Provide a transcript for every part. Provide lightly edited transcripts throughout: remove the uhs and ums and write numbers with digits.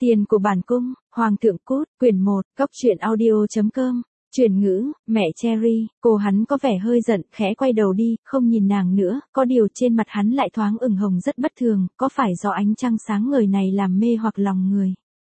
Tiền của bản cung, Hoàng thượng cút, quyển 1, Cóc truyện audio.com. Chuyển ngữ, mẹ Cherry, cô hắn có vẻ hơi giận, khẽ quay đầu đi, không nhìn nàng nữa, có điều trên mặt hắn lại thoáng ửng hồng rất bất thường, có phải do ánh trăng sáng ngời này làm mê hoặc lòng người.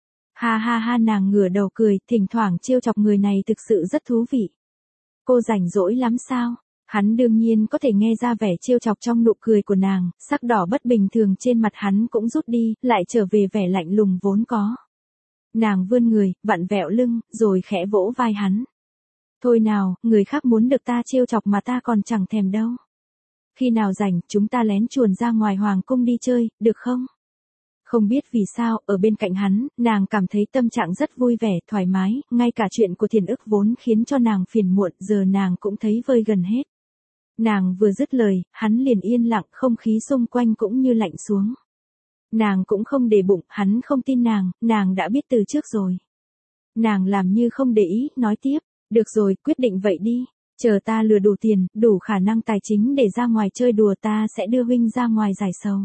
Ha ha ha, nàng ngửa đầu cười, thỉnh thoảng trêu chọc người này thực sự rất thú vị. Cô rảnh rỗi lắm sao? Hắn đương nhiên có thể nghe ra vẻ trêu chọc trong nụ cười của nàng, sắc đỏ bất bình thường trên mặt hắn cũng rút đi, lại trở về vẻ lạnh lùng vốn có. Nàng vươn người, vặn vẹo lưng, rồi khẽ vỗ vai hắn. Thôi nào, người khác muốn được ta trêu chọc mà ta còn chẳng thèm đâu. Khi nào rảnh, chúng ta lén chuồn ra ngoài hoàng cung đi chơi, được không? Không biết vì sao, ở bên cạnh hắn, nàng cảm thấy tâm trạng rất vui vẻ, thoải mái, ngay cả chuyện của Thiền Ức vốn khiến cho nàng phiền muộn, giờ nàng cũng thấy vơi gần hết. Nàng vừa dứt lời, hắn liền yên lặng, không khí xung quanh cũng như lạnh xuống. Nàng cũng không để bụng, hắn không tin nàng đã biết từ trước rồi. Nàng làm như không để ý, nói tiếp, được rồi, quyết định vậy đi, chờ ta lừa đủ tiền, đủ khả năng tài chính để ra ngoài chơi đùa ta sẽ đưa huynh ra ngoài giải sầu.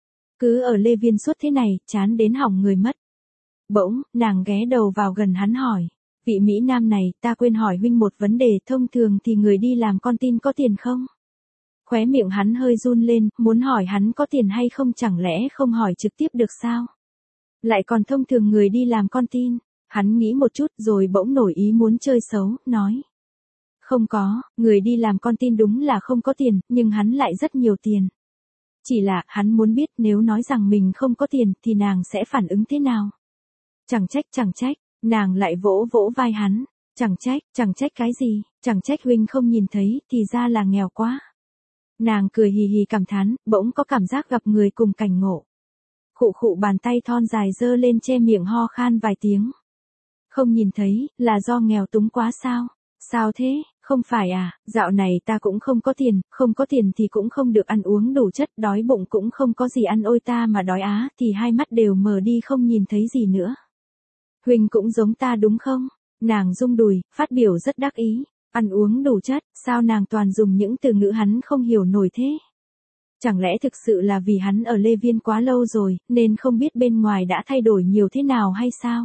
Cứ ở Lê Viên suốt thế này, chán đến hỏng người mất. Bỗng, nàng ghé đầu vào gần hắn hỏi, vị Mỹ Nam này, ta quên hỏi huynh một vấn đề, thông thường thì người đi làm con tin có tiền không? Khóe miệng hắn hơi run lên, muốn hỏi hắn có tiền hay không, chẳng lẽ không hỏi trực tiếp được sao? Lại còn thông thường người đi làm con tin, hắn nghĩ một chút rồi bỗng nổi ý muốn chơi xấu, nói. Không có, người đi làm con tin đúng là không có tiền, nhưng hắn lại rất nhiều tiền. Chỉ là, hắn muốn biết nếu nói rằng mình không có tiền thì nàng sẽ phản ứng thế nào? Chẳng trách, nàng lại vỗ vỗ vai hắn. Chẳng trách cái gì, chẳng trách huynh không nhìn thấy, thì ra là nghèo quá. Nàng cười hì hì cảm thán, bỗng có cảm giác gặp người cùng cảnh ngộ. Khụ bàn tay thon dài giơ lên che miệng ho khan vài tiếng. Không nhìn thấy, là do nghèo túng quá sao? Sao thế, không phải à, dạo này ta cũng không có tiền thì cũng không được ăn uống đủ chất, đói bụng cũng không có gì ăn, ôi ta mà đói á thì hai mắt đều mờ đi không nhìn thấy gì nữa. Huynh cũng giống ta đúng không? Nàng rung đùi, phát biểu rất đắc ý. Ăn uống đủ chất, sao nàng toàn dùng những từ ngữ hắn không hiểu nổi thế? Chẳng lẽ thực sự là vì hắn ở Lê Viên quá lâu rồi, nên không biết bên ngoài đã thay đổi nhiều thế nào hay sao?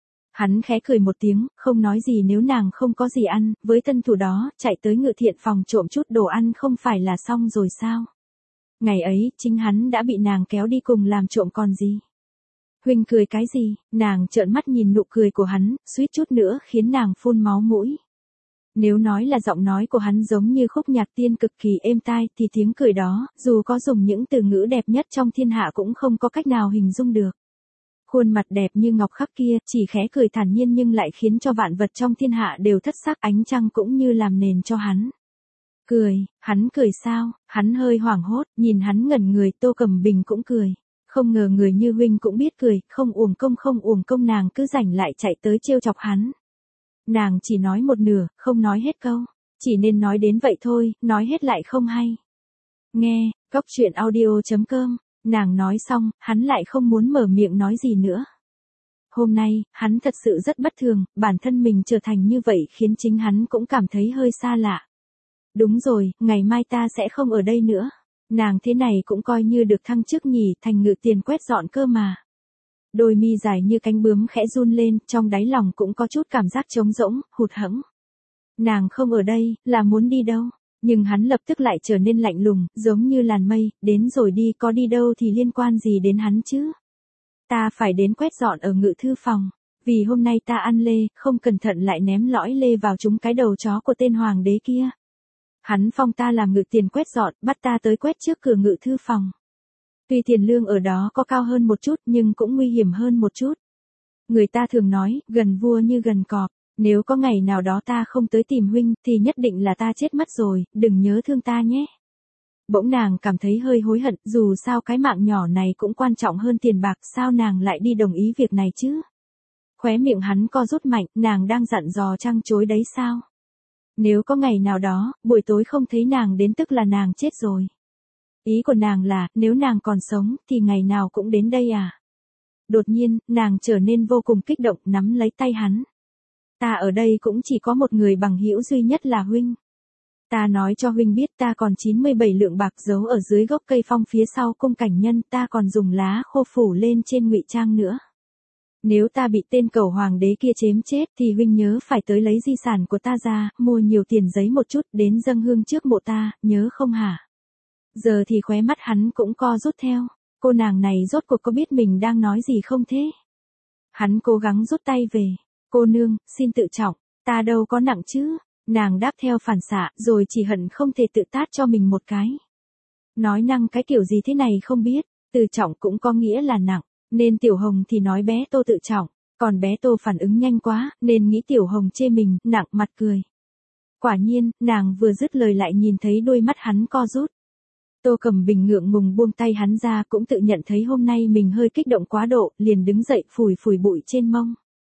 Hắn khẽ cười một tiếng, không nói gì nếu nàng không có gì ăn, với tân thủ đó, chạy tới Ngự Thiện phòng trộm chút đồ ăn không phải là xong rồi sao? Ngày ấy, chính hắn đã bị nàng kéo đi cùng làm trộm còn gì? Huynh cười cái gì? Nàng trợn mắt nhìn nụ cười của hắn, suýt chút nữa khiến nàng phun máu mũi. Nếu nói là giọng nói của hắn giống như khúc nhạc tiên cực kỳ êm tai thì tiếng cười đó, dù có dùng những từ ngữ đẹp nhất trong thiên hạ cũng không có cách nào hình dung được. Khuôn mặt đẹp như ngọc khắc kia, chỉ khẽ cười thản nhiên nhưng lại khiến cho vạn vật trong thiên hạ đều thất sắc, ánh trăng cũng như làm nền cho hắn. Hắn cười sao? Hắn hơi hoảng hốt, nhìn hắn ngẩn người, Tô Cẩm Bình cũng cười. Không ngờ người như huynh cũng biết cười, không uổng công, nàng cứ rảnh lại chạy tới trêu chọc hắn. Nàng chỉ nói một nửa, không nói hết câu. Chỉ nên nói đến vậy thôi, nói hết lại không hay. Nghe, Cóc truyện audio.com. Nàng nói xong, hắn lại không muốn mở miệng nói gì nữa. Hôm nay, hắn thật sự rất bất thường, bản thân mình trở thành như vậy khiến chính hắn cũng cảm thấy hơi xa lạ. Đúng rồi, ngày mai ta sẽ không ở đây nữa. Nàng thế này cũng coi như được thăng chức nhỉ, thành Ngự Tiền quét dọn cơ mà. Đôi mi dài như cánh bướm khẽ run lên, trong đáy lòng cũng có chút cảm giác trống rỗng, hụt hẫng. Nàng không ở đây, là muốn đi đâu? Nhưng hắn lập tức lại trở nên lạnh lùng, giống như làn mây, đến rồi đi, có đi đâu thì liên quan gì đến hắn chứ? Ta phải đến quét dọn ở Ngự Thư phòng, vì hôm nay ta ăn lê, không cẩn thận lại ném lõi lê vào trúng cái đầu chó của tên hoàng đế kia. Hắn phong ta làm Ngự Tiền quét dọn, bắt ta tới quét trước cửa Ngự Thư phòng. Tuy tiền lương ở đó có cao hơn một chút nhưng cũng nguy hiểm hơn một chút. Người ta thường nói, gần vua như gần cọp. Nếu có ngày nào đó ta không tới tìm huynh, thì nhất định là ta chết mất rồi, đừng nhớ thương ta nhé. Bỗng nàng cảm thấy hơi hối hận, dù sao cái mạng nhỏ này cũng quan trọng hơn tiền bạc, sao nàng lại đi đồng ý việc này chứ? Khóe miệng hắn co rút mạnh, nàng đang dặn dò trăng chối đấy sao? Nếu có ngày nào đó, buổi tối không thấy nàng đến tức là nàng chết rồi. Ý của nàng là, nếu nàng còn sống, thì ngày nào cũng đến đây à? Đột nhiên, nàng trở nên vô cùng kích động, nắm lấy tay hắn. Ta ở đây cũng chỉ có một người bằng hữu duy nhất là huynh. Ta nói cho huynh biết ta còn 97 lượng bạc giấu ở dưới gốc cây phong phía sau cung cảnh nhân, ta còn dùng lá khô phủ lên trên ngụy trang nữa. Nếu ta bị tên cẩu hoàng đế kia chém chết thì huynh nhớ phải tới lấy di sản của ta ra, mua nhiều tiền giấy một chút đến dâng hương trước mộ ta, nhớ không hả? Giờ thì khóe mắt hắn cũng co rút theo. Cô nàng này rốt cuộc có biết mình đang nói gì không thế? Hắn cố gắng rút tay về. Cô nương, xin tự trọng, ta đâu có nặng chứ. Nàng đáp theo phản xạ, rồi chỉ hận không thể tự tát cho mình một cái. Nói năng cái kiểu gì thế này không biết, tự trọng cũng có nghĩa là nặng, nên Tiểu Hồng thì nói bé Tô tự trọng, còn bé Tô phản ứng nhanh quá, nên nghĩ Tiểu Hồng chê mình, nặng mặt cười. Quả nhiên, nàng vừa dứt lời lại nhìn thấy đôi mắt hắn co rút. Tô Cẩm Bình ngượng ngùng buông tay hắn ra, cũng tự nhận thấy hôm nay mình hơi kích động quá độ, liền đứng dậy phủi phủi bụi trên mông.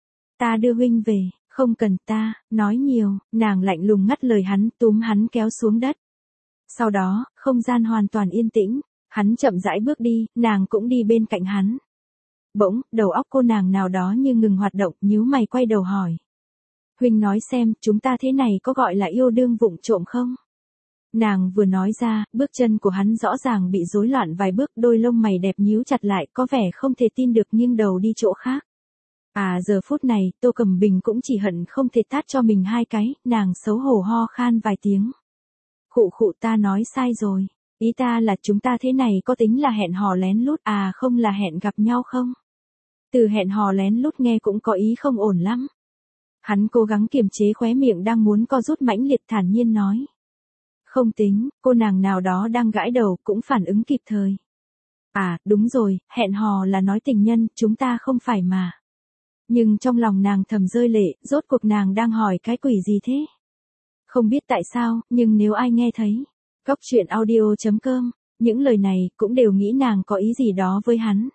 Ta đưa huynh về, không cần ta, nói nhiều, nàng lạnh lùng ngắt lời hắn, túm hắn kéo xuống đất. Sau đó, không gian hoàn toàn yên tĩnh, hắn chậm rãi bước đi, nàng cũng đi bên cạnh hắn. Bỗng, đầu óc cô nàng nào đó như ngừng hoạt động, nhíu mày quay đầu hỏi. Huynh nói xem, chúng ta thế này có gọi là yêu đương vụng trộm không? Nàng vừa nói ra, bước chân của hắn rõ ràng bị rối loạn vài bước, đôi lông mày đẹp nhíu chặt lại, có vẻ không thể tin được nghiêng đầu đi chỗ khác. À giờ phút này, Tô Cẩm Bình cũng chỉ hận không thể tát cho mình hai cái, nàng xấu hổ ho khan vài tiếng. Khụ khụ, ta nói sai rồi, ý ta là chúng ta thế này có tính là hẹn hò lén lút à, không là hẹn gặp nhau không? Từ hẹn hò lén lút nghe cũng có ý không ổn lắm. Hắn cố gắng kiềm chế khóe miệng đang muốn co rút mãnh liệt, thản nhiên nói. Không tính, cô nàng nào đó đang gãi đầu cũng phản ứng kịp thời. À, đúng rồi, hẹn hò là nói tình nhân, chúng ta không phải mà. Nhưng trong lòng nàng thầm rơi lệ, rốt cuộc nàng đang hỏi cái quỷ gì thế? Không biết tại sao, nhưng nếu ai nghe thấy, Cóc truyện audio.com, những lời này cũng đều nghĩ nàng có ý gì đó với hắn.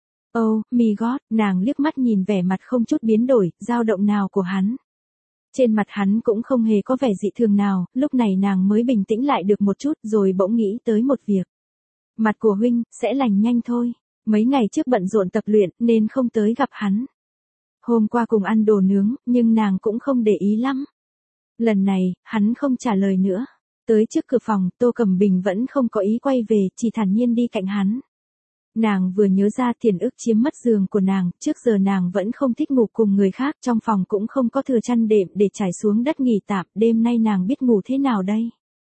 Oh, my God, nàng liếc mắt nhìn vẻ mặt không chút biến đổi, dao động nào của hắn. Trên mặt hắn cũng không hề có vẻ dị thường nào, lúc này nàng mới bình tĩnh lại được một chút rồi bỗng nghĩ tới một việc. Mặt của huynh, sẽ lành nhanh thôi. Mấy ngày trước bận rộn tập luyện nên không tới gặp hắn. Hôm qua cùng ăn đồ nướng, nhưng nàng cũng không để ý lắm. Lần này, hắn không trả lời nữa. Tới trước cửa phòng, Tô Cẩm Bình vẫn không có ý quay về, chỉ thản nhiên đi cạnh hắn. Nàng vừa nhớ ra Thiền Ức chiếm mất giường của nàng, trước giờ nàng vẫn không thích ngủ cùng người khác, trong phòng cũng không có thừa chăn đệm để trải xuống đất nghỉ tạm, đêm nay nàng biết ngủ thế nào đây?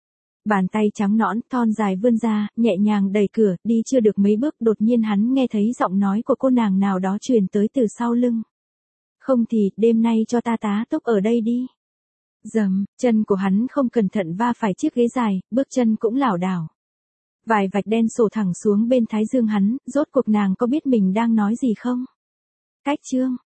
Bàn tay trắng nõn, thon dài vươn ra, nhẹ nhàng đẩy cửa, đi chưa được mấy bước, đột nhiên hắn nghe thấy giọng nói của cô nàng nào đó truyền tới từ sau lưng. Không thì, đêm nay cho ta tá túc ở đây đi. Dầm, chân của hắn không cẩn thận va phải chiếc ghế dài, bước chân cũng lảo đảo. Vài vạch đen sổ thẳng xuống bên thái dương hắn, rốt cuộc nàng có biết mình đang nói gì không? Cách chương